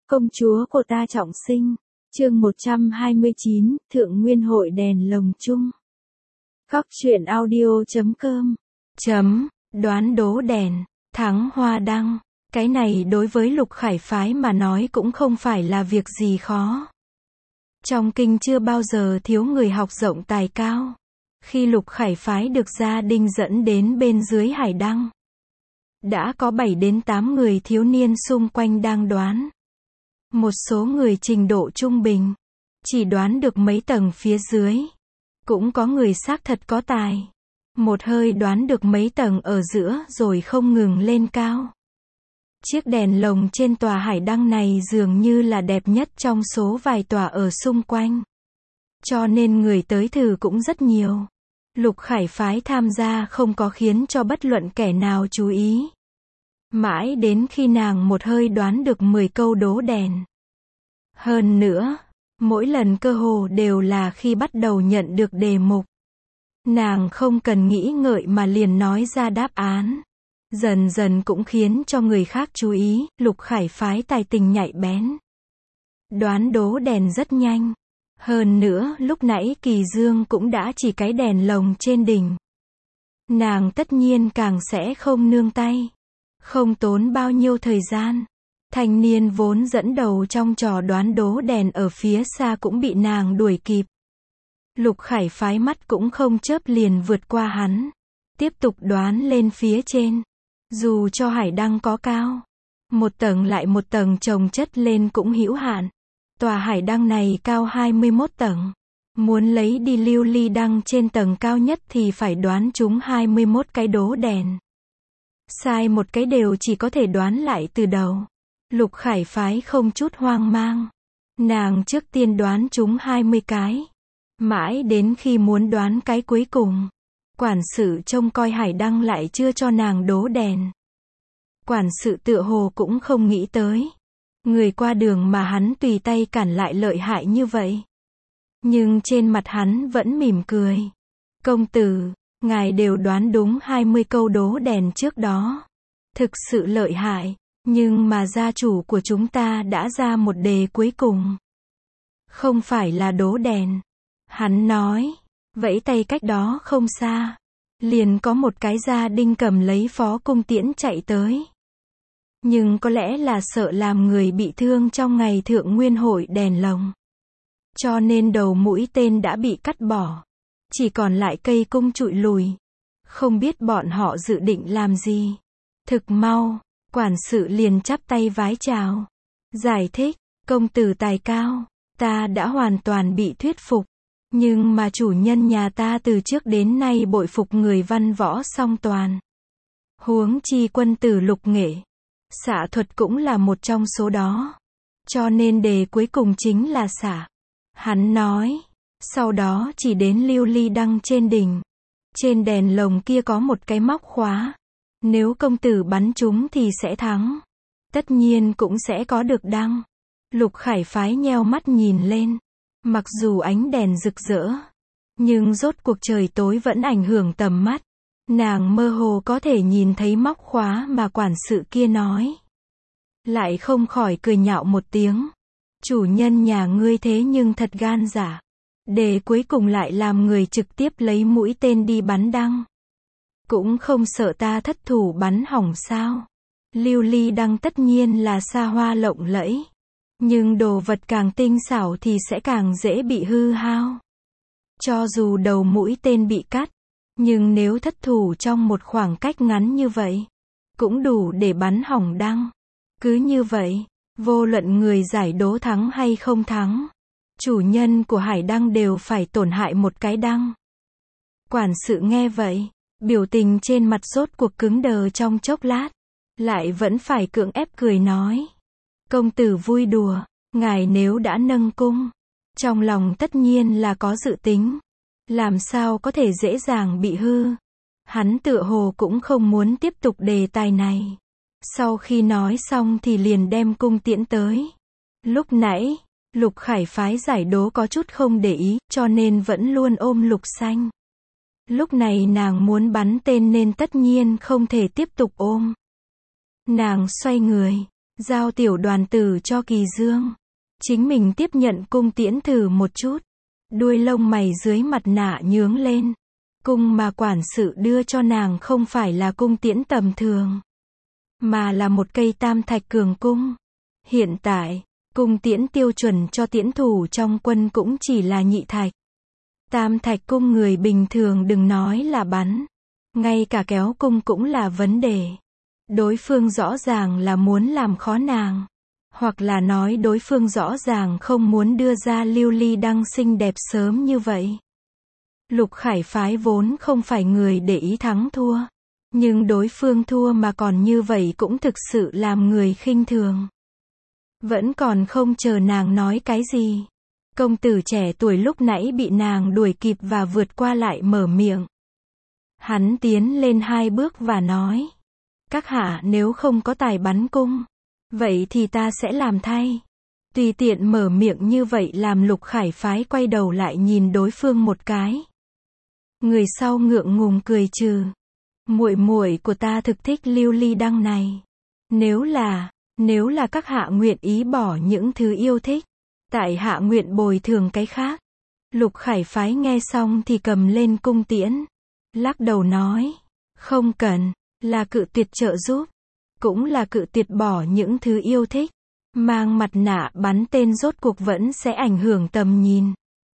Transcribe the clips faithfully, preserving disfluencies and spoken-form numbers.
Công chúa của ta trọng sinh. Chương một trăm hai mươi chín, Thượng Nguyên hội đèn lồng chung. Các truyện audio chấm com. Chấm, đoán đố đèn, thắng hoa đăng. Cái này đối với Lục Khải phái mà nói cũng không phải là việc gì khó. Trong kinh chưa bao giờ thiếu người học rộng tài cao. Khi Lục Khải phái được gia đình dẫn đến bên dưới hải đăng, đã có bảy đến tám người thiếu niên xung quanh đang đoán. Một số người trình độ trung bình, chỉ đoán được mấy tầng phía dưới. Cũng có người xác thật có tài, một hơi đoán được mấy tầng ở giữa rồi không ngừng lên cao. Chiếc đèn lồng trên tòa hải đăng này dường như là đẹp nhất trong số vài tòa ở xung quanh. Cho nên người tới thử cũng rất nhiều. Lục Khải phái tham gia không có khiến cho bất luận kẻ nào chú ý. Mãi đến khi nàng một hơi đoán được mười câu đố đèn. Hơn nữa, mỗi lần cơ hồ đều là khi bắt đầu nhận được đề mục. Nàng không cần nghĩ ngợi mà liền nói ra đáp án. Dần dần cũng khiến cho người khác chú ý, Lục Khải phái tài tình nhạy bén. Đoán đố đèn rất nhanh. Hơn nữa, lúc nãy Kỳ Dương cũng đã chỉ cái đèn lồng trên đỉnh. Nàng tất nhiên càng sẽ không nương tay. Không tốn bao nhiêu thời gian. Thanh niên vốn dẫn đầu trong trò đoán đố đèn ở phía xa cũng bị nàng đuổi kịp. Lục Khải phái mắt cũng không chớp liền vượt qua hắn. Tiếp tục đoán lên phía trên. Dù cho hải đăng có cao, một tầng lại một tầng chồng chất lên cũng hữu hạn. Tòa hải đăng này cao hai mươi mốt tầng. Muốn lấy đi lưu ly đăng trên tầng cao nhất thì phải đoán trúng hai mươi mốt cái đố đèn. Sai một cái đều chỉ có thể đoán lại từ đầu. Lục Khải phái không chút hoang mang. Nàng trước tiên đoán trúng hai mươi cái. Mãi đến khi muốn đoán cái cuối cùng, quản sự trông coi hải đăng lại chưa cho nàng đố đèn. Quản sự tựa hồ cũng không nghĩ tới. Người qua đường mà hắn tùy tay cản lại lợi hại như vậy. Nhưng trên mặt hắn vẫn mỉm cười. Công tử, ngài đều đoán đúng hai mươi câu đố đèn trước đó. Thực sự lợi hại. Nhưng mà gia chủ của chúng ta đã ra một đề cuối cùng. Không phải là đố đèn. Hắn nói. Vẫy tay cách đó không xa. Liền có một cái gia đình cầm lấy phó cung tiễn chạy tới. Nhưng có lẽ là sợ làm người bị thương trong ngày Thượng Nguyên hội đèn lồng. Cho nên đầu mũi tên đã bị cắt bỏ. Chỉ còn lại cây cung trụi lùi. Không biết bọn họ dự định làm gì. Thực mau, quản sự liền chắp tay vái chào. Giải thích, công tử tài cao, ta đã hoàn toàn bị thuyết phục. Nhưng mà chủ nhân nhà ta từ trước đến nay bội phục người văn võ song toàn. Huống chi quân tử lục nghệ. Xạ thuật cũng là một trong số đó. Cho nên đề cuối cùng chính là xạ. Hắn nói. Sau đó chỉ đến lưu ly đăng trên đỉnh. Trên đèn lồng kia có một cái móc khóa. Nếu công tử bắn chúng thì sẽ thắng. Tất nhiên cũng sẽ có được đăng. Lục Khải phái nheo mắt nhìn lên. Mặc dù ánh đèn rực rỡ, nhưng rốt cuộc trời tối vẫn ảnh hưởng tầm mắt. Nàng mơ hồ có thể nhìn thấy móc khóa mà quản sự kia nói. Lại không khỏi cười nhạo một tiếng. Chủ nhân nhà ngươi thế nhưng thật gan dạ. Để cuối cùng lại làm người trực tiếp lấy mũi tên đi bắn đăng. Cũng không sợ ta thất thủ bắn hỏng sao. Lưu ly đăng tất nhiên là xa hoa lộng lẫy. Nhưng đồ vật càng tinh xảo thì sẽ càng dễ bị hư hao. Cho dù đầu mũi tên bị cắt, nhưng nếu thất thủ trong một khoảng cách ngắn như vậy, cũng đủ để bắn hỏng đăng. Cứ như vậy, vô luận người giải đố thắng hay không thắng, chủ nhân của hải đăng đều phải tổn hại một cái đăng. Quản sự nghe vậy, biểu tình trên mặt rốt cuộc cứng đờ trong chốc lát, lại vẫn phải cưỡng ép cười nói. Công tử vui đùa, ngài nếu đã nâng cung, trong lòng tất nhiên là có dự tính. Làm sao có thể dễ dàng bị hư. Hắn tựa hồ cũng không muốn tiếp tục đề tài này. Sau khi nói xong thì liền đem cung tiễn tới. Lúc nãy, Lục Khải phái giải đố có chút không để ý, cho nên vẫn luôn ôm Lục Xanh. Lúc này nàng muốn bắn tên nên tất nhiên không thể tiếp tục ôm. Nàng xoay người, giao tiểu đoàn tử cho Kỳ Dương. Chính mình tiếp nhận cung tiễn thử một chút. Đuôi lông mày dưới mặt nạ nhướng lên. Cung mà quản sự đưa cho nàng không phải là cung tiễn tầm thường, mà là một cây tam thạch cường cung. Hiện tại, cung tiễn tiêu chuẩn cho tiễn thủ trong quân cũng chỉ là nhị thạch. Tam thạch cung người bình thường đừng nói là bắn, ngay cả kéo cung cũng là vấn đề. Đối phương rõ ràng là muốn làm khó nàng, hoặc là nói đối phương rõ ràng không muốn đưa ra Lưu Ly Đăng xinh đẹp sớm như vậy. Lục Khải phái vốn không phải người để ý thắng thua, nhưng đối phương thua mà còn như vậy cũng thực sự làm người khinh thường. Vẫn còn không chờ nàng nói cái gì, công tử trẻ tuổi lúc nãy bị nàng đuổi kịp và vượt qua lại mở miệng. Hắn tiến lên hai bước và nói, các hạ nếu không có tài bắn cung, vậy thì ta sẽ làm thay. Tùy tiện mở miệng như vậy làm Lục Khải phái quay đầu lại nhìn đối phương một cái. Người sau ngượng ngùng cười trừ. Muội muội của ta thực thích Lưu Ly Đăng này. Nếu là, nếu là các hạ nguyện ý bỏ những thứ yêu thích, tại hạ nguyện bồi thường cái khác. Lục Khải phái nghe xong thì cầm lên cung tiễn, lắc đầu nói, không cần, là cự tuyệt trợ giúp, cũng là cự tuyệt bỏ những thứ yêu thích. Mang mặt nạ bắn tên rốt cuộc vẫn sẽ ảnh hưởng tầm nhìn.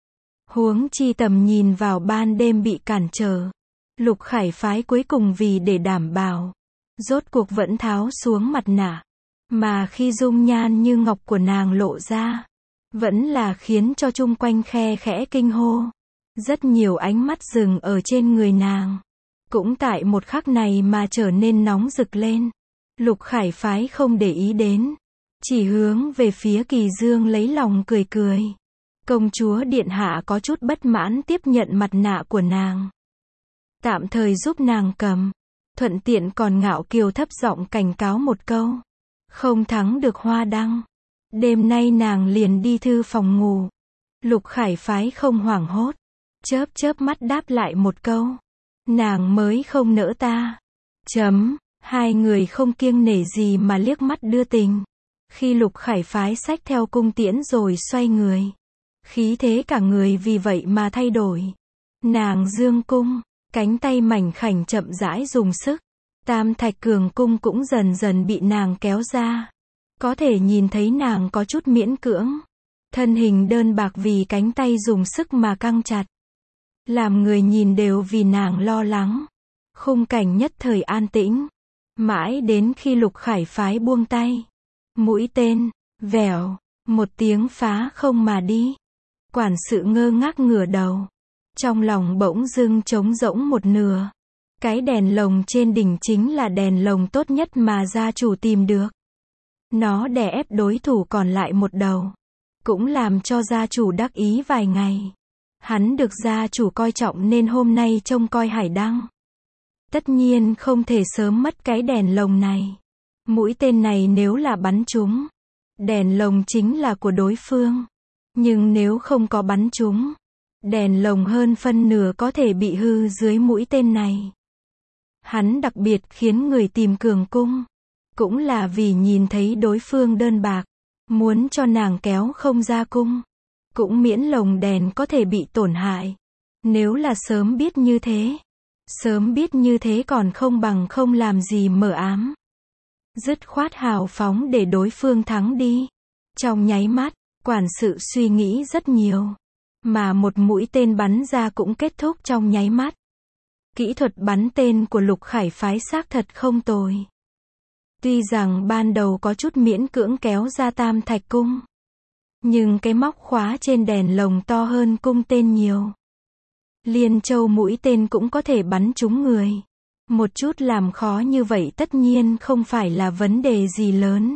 Huống chi tầm nhìn vào ban đêm bị cản trở. Lục Khải phái cuối cùng vì để đảm bảo, rốt cuộc vẫn tháo xuống mặt nạ. Mà khi dung nhan như ngọc của nàng lộ ra, vẫn là khiến cho chung quanh khe khẽ kinh hô. Rất nhiều ánh mắt dừng ở trên người nàng. Cũng tại một khắc này mà trở nên nóng rực lên. Lục Khải phái không để ý đến, chỉ hướng về phía Kỳ Dương lấy lòng cười cười. Công chúa điện hạ có chút bất mãn tiếp nhận mặt nạ của nàng, tạm thời giúp nàng cầm, thuận tiện còn ngạo kiều thấp giọng cảnh cáo một câu, không thắng được hoa đăng, đêm nay nàng liền đi thư phòng ngủ. Lục Khải phái không hoảng hốt, chớp chớp mắt đáp lại một câu, nàng mới không nỡ ta. Chấm, hai người không kiêng nể gì mà liếc mắt đưa tình. Khi Lục Khải phái xách theo cung tiễn rồi xoay người, khí thế cả người vì vậy mà thay đổi. Nàng dương cung, cánh tay mảnh khảnh chậm rãi dùng sức. Tam thạch cường cung cũng dần dần bị nàng kéo ra. Có thể nhìn thấy nàng có chút miễn cưỡng. Thân hình đơn bạc vì cánh tay dùng sức mà căng chặt. Làm người nhìn đều vì nàng lo lắng. Khung cảnh nhất thời an tĩnh. Mãi đến khi Lục Khải phái buông tay. Mũi tên, vèo, một tiếng phá không mà đi. Quản sự ngơ ngác ngửa đầu. Trong lòng bỗng dưng trống rỗng một nửa. Cái đèn lồng trên đỉnh chính là đèn lồng tốt nhất mà gia chủ tìm được. Nó đè ép đối thủ còn lại một đầu. Cũng làm cho gia chủ đắc ý vài ngày. Hắn được gia chủ coi trọng nên hôm nay trông coi hải đăng. Tất nhiên không thể sớm mất cái đèn lồng này. Mũi tên này nếu là bắn trúng, đèn lồng chính là của đối phương. Nhưng nếu không có bắn trúng, đèn lồng hơn phân nửa có thể bị hư dưới mũi tên này. Hắn đặc biệt khiến người tìm cường cung, cũng là vì nhìn thấy đối phương đơn bạc, muốn cho nàng kéo không ra cung, cũng miễn lồng đèn có thể bị tổn hại. Nếu là sớm biết như thế, sớm biết như thế còn không bằng không làm gì mờ ám. Dứt khoát hào phóng để đối phương thắng đi. Trong nháy mắt, quản sự suy nghĩ rất nhiều. Mà một mũi tên bắn ra cũng kết thúc trong nháy mắt. Kỹ thuật bắn tên của Lục Khải phái xác thật không tồi. Tuy rằng ban đầu có chút miễn cưỡng kéo ra tam thạch cung. Nhưng cái móc khóa trên đèn lồng to hơn cung tên nhiều. Liên châu mũi tên cũng có thể bắn trúng người. Một chút làm khó như vậy tất nhiên không phải là vấn đề gì lớn.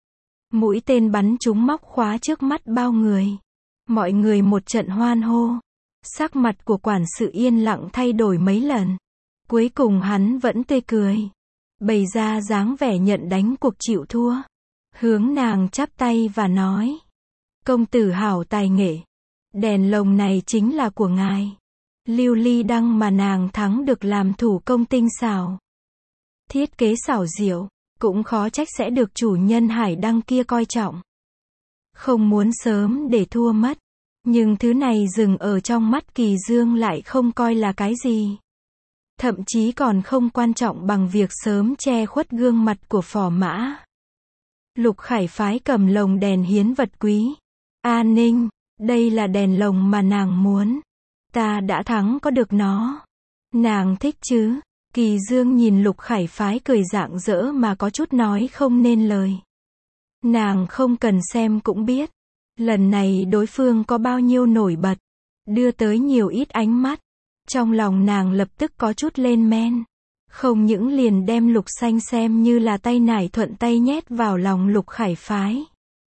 Mũi tên bắn trúng móc khóa trước mắt bao người. Mọi người một trận hoan hô. Sắc mặt của quản sự yên lặng thay đổi mấy lần. Cuối cùng hắn vẫn tươi cười. Bày ra dáng vẻ nhận đánh cuộc chịu thua. Hướng nàng chắp tay và nói. Công tử hảo tài nghệ. Đèn lồng này chính là của ngài. Lưu Ly Đăng mà nàng thắng được làm thủ công tinh xảo. Thiết kế xảo diệu. cũng khó trách sẽ được chủ nhân hải đăng kia coi trọng. Không muốn sớm để thua mất. Nhưng thứ này dừng ở trong mắt Kỳ Dương lại không coi là cái gì. Thậm chí còn không quan trọng bằng việc sớm che khuất gương mặt của phò mã. Lục Khải phái cầm lồng đèn hiến vật quý. A Ninh, đây là đèn lồng mà nàng muốn. Ta đã thắng có được nó. Nàng thích chứ? Kỳ Dương nhìn Lục Khải phái cười rạng rỡ mà có chút nói không nên lời. Nàng không cần xem cũng biết. Lần này đối phương có bao nhiêu nổi bật. Đưa tới nhiều ít ánh mắt. Trong lòng nàng lập tức có chút lên men. Không những liền đem Lục Xanh xem như là tay nải thuận tay nhét vào lòng Lục Khải phái.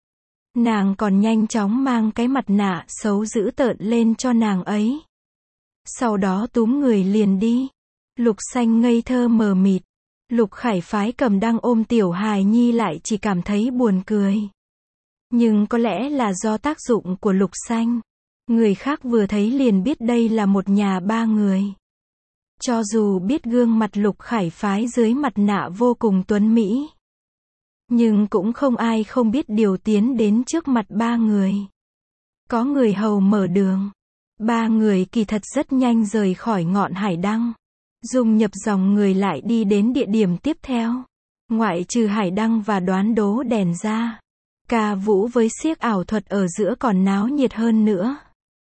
Nàng còn nhanh chóng mang cái mặt nạ xấu dữ tợn lên cho nàng ấy. Sau đó túm người liền đi. Lục Xanh ngây thơ mờ mịt. Lục Khải phái cầm đang ôm tiểu hài nhi lại chỉ cảm thấy buồn cười. Nhưng có lẽ là do tác dụng của Lục Xanh. Người khác vừa thấy liền biết đây là một nhà ba người. Cho dù biết gương mặt Lục Khải phái dưới mặt nạ vô cùng tuấn mỹ. Nhưng cũng không ai không biết điều tiến đến trước mặt ba người. Có người hầu mở đường. Ba người kỳ thật rất nhanh rời khỏi ngọn hải đăng. Dùng nhập dòng người lại đi đến địa điểm tiếp theo. Ngoại trừ hải đăng và đoán đố đèn ra. Ca vũ với xiếc ảo thuật ở giữa còn náo nhiệt hơn nữa.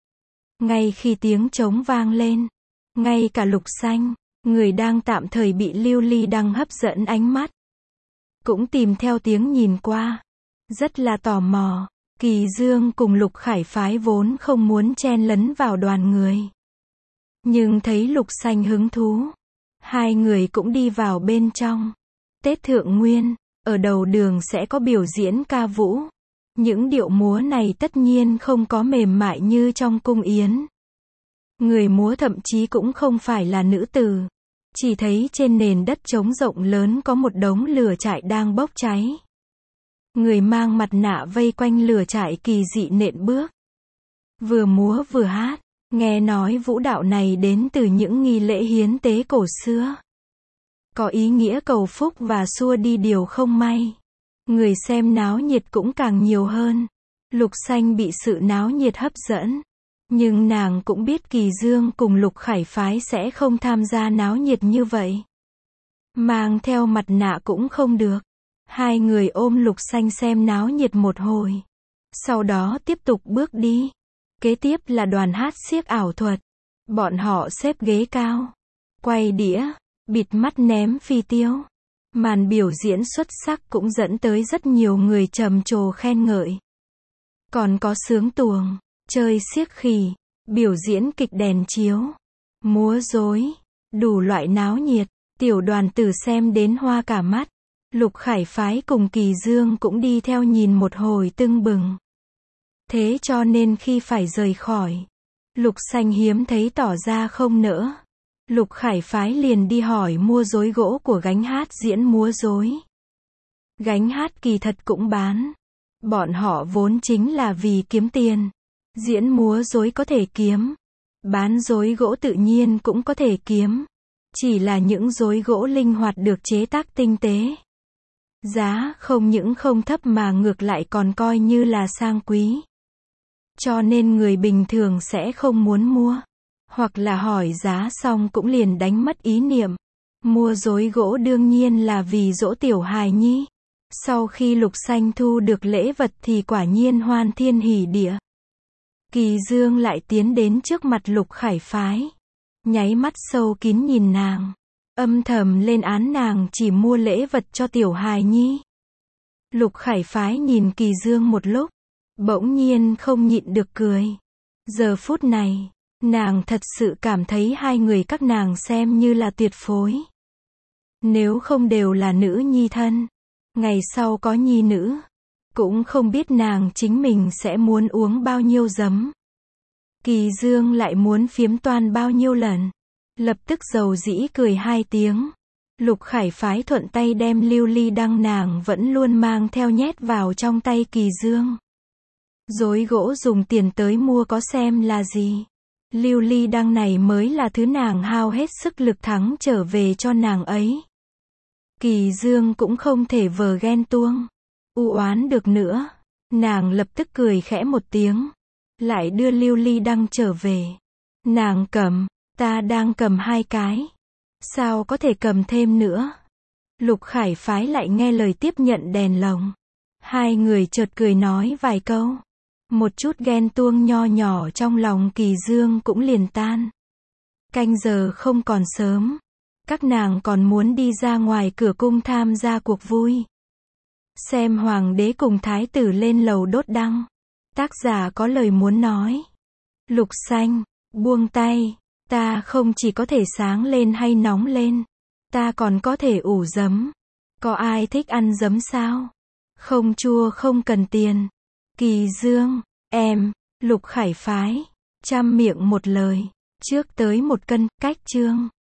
Ngay khi tiếng trống vang lên. Ngay cả Lục Xanh, người đang tạm thời bị lưu ly đăng hấp dẫn ánh mắt. Cũng tìm theo tiếng nhìn qua. Rất là tò mò. Kỳ Dương cùng Lục Khải phái vốn không muốn chen lấn vào đoàn người. Nhưng thấy Lục Xanh hứng thú. Hai người cũng đi vào bên trong. Tết Thượng Nguyên, ở đầu đường sẽ có biểu diễn ca vũ. Những điệu múa này tất nhiên không có mềm mại như trong cung yến. Người múa thậm chí cũng không phải là nữ tử. Chỉ thấy trên nền đất trống rộng lớn có một đống lửa trại đang bốc cháy. Người mang mặt nạ vây quanh lửa trại kỳ dị nện bước. Vừa múa vừa hát. Nghe nói vũ đạo này đến từ những nghi lễ hiến tế cổ xưa. Có ý nghĩa cầu phúc và xua đi điều không may. Người xem náo nhiệt cũng càng nhiều hơn. Lục Xanh bị sự náo nhiệt hấp dẫn. Nhưng nàng cũng biết Kỳ Dương cùng Lục Khải phái sẽ không tham gia náo nhiệt như vậy. Mang theo mặt nạ cũng không được. Hai người ôm Lục Xanh xem náo nhiệt một hồi. Sau đó tiếp tục bước đi. Kế tiếp là đoàn hát xiếc ảo thuật. Bọn họ xếp ghế cao. Quay đĩa. Bịt mắt ném phi tiêu. Màn biểu diễn xuất sắc cũng dẫn tới rất nhiều người trầm trồ khen ngợi. Còn có sướng tuồng. Chơi xiếc khỉ. Biểu diễn kịch đèn chiếu. Múa rối. Đủ loại náo nhiệt. Tiểu đoàn tử xem đến hoa cả mắt. Lục Khải phái cùng Kỳ Dương cũng đi theo nhìn một hồi tưng bừng. Thế cho nên khi phải rời khỏi. Lục Xanh hiếm thấy tỏ ra không nỡ. Lục Khải phái liền đi hỏi mua rối gỗ của gánh hát diễn múa rối. Gánh hát kỳ thật cũng bán. Bọn họ vốn chính là vì kiếm tiền. Diễn múa rối có thể kiếm. Bán rối gỗ tự nhiên cũng có thể kiếm. Chỉ là những rối gỗ linh hoạt được chế tác tinh tế. Giá không những không thấp mà ngược lại còn coi như là sang quý. Cho nên người bình thường sẽ không muốn mua. Hoặc là hỏi giá xong cũng liền đánh mất ý niệm. Mua rối gỗ đương nhiên là vì dỗ tiểu hài nhi. Sau khi Lục Xanh thu được lễ vật thì quả nhiên hoan thiên hỉ địa. Kỳ Dương lại tiến đến trước mặt Lục Khải phái. Nháy mắt sâu kín nhìn nàng. Âm thầm lên án nàng chỉ mua lễ vật cho tiểu hài nhi. Lục Khải phái nhìn Kỳ Dương một lúc. Bỗng nhiên không nhịn được cười. Giờ phút này, nàng thật sự cảm thấy hai người các nàng xem như là tuyệt phối. Nếu không đều là nữ nhi thân, ngày sau có nhi nữ, cũng không biết nàng chính mình sẽ muốn uống bao nhiêu giấm. Kỳ Dương lại muốn phiếm toan bao nhiêu lần. Lập tức dầu dĩ cười hai tiếng. Lục Khải phái thuận tay đem lưu ly đăng nàng vẫn luôn mang theo nhét vào trong tay Kỳ Dương. Rối gỗ dùng tiền tới mua có xem là gì. Lưu ly đăng này mới là thứ nàng hao hết sức lực thắng trở về cho nàng ấy. Kỳ Dương cũng không thể vờ ghen tuông, u oán được nữa. Nàng lập tức cười khẽ một tiếng, lại đưa lưu ly đăng trở về. Nàng cầm, ta đang cầm hai cái. Sao có thể cầm thêm nữa? Lục Khải Phái lại nghe lời tiếp nhận đèn lồng. Hai người chợt cười nói vài câu. Một chút ghen tuông nho nhỏ trong lòng Kỳ Dương cũng liền tan. Canh giờ không còn sớm. Các nàng còn muốn đi ra ngoài cửa cung tham gia cuộc vui. Xem hoàng đế cùng thái tử lên lầu đốt đăng. Tác giả có lời muốn nói. Lục Xanh, buông tay. Ta không chỉ có thể sáng lên hay nóng lên. Ta còn có thể ủ giấm. Có ai thích ăn giấm sao? Không chua không cần tiền. Kỳ Dương, em, Lục Khải Phái. Trăm miệng một lời. Trước tới một cân, cách chương.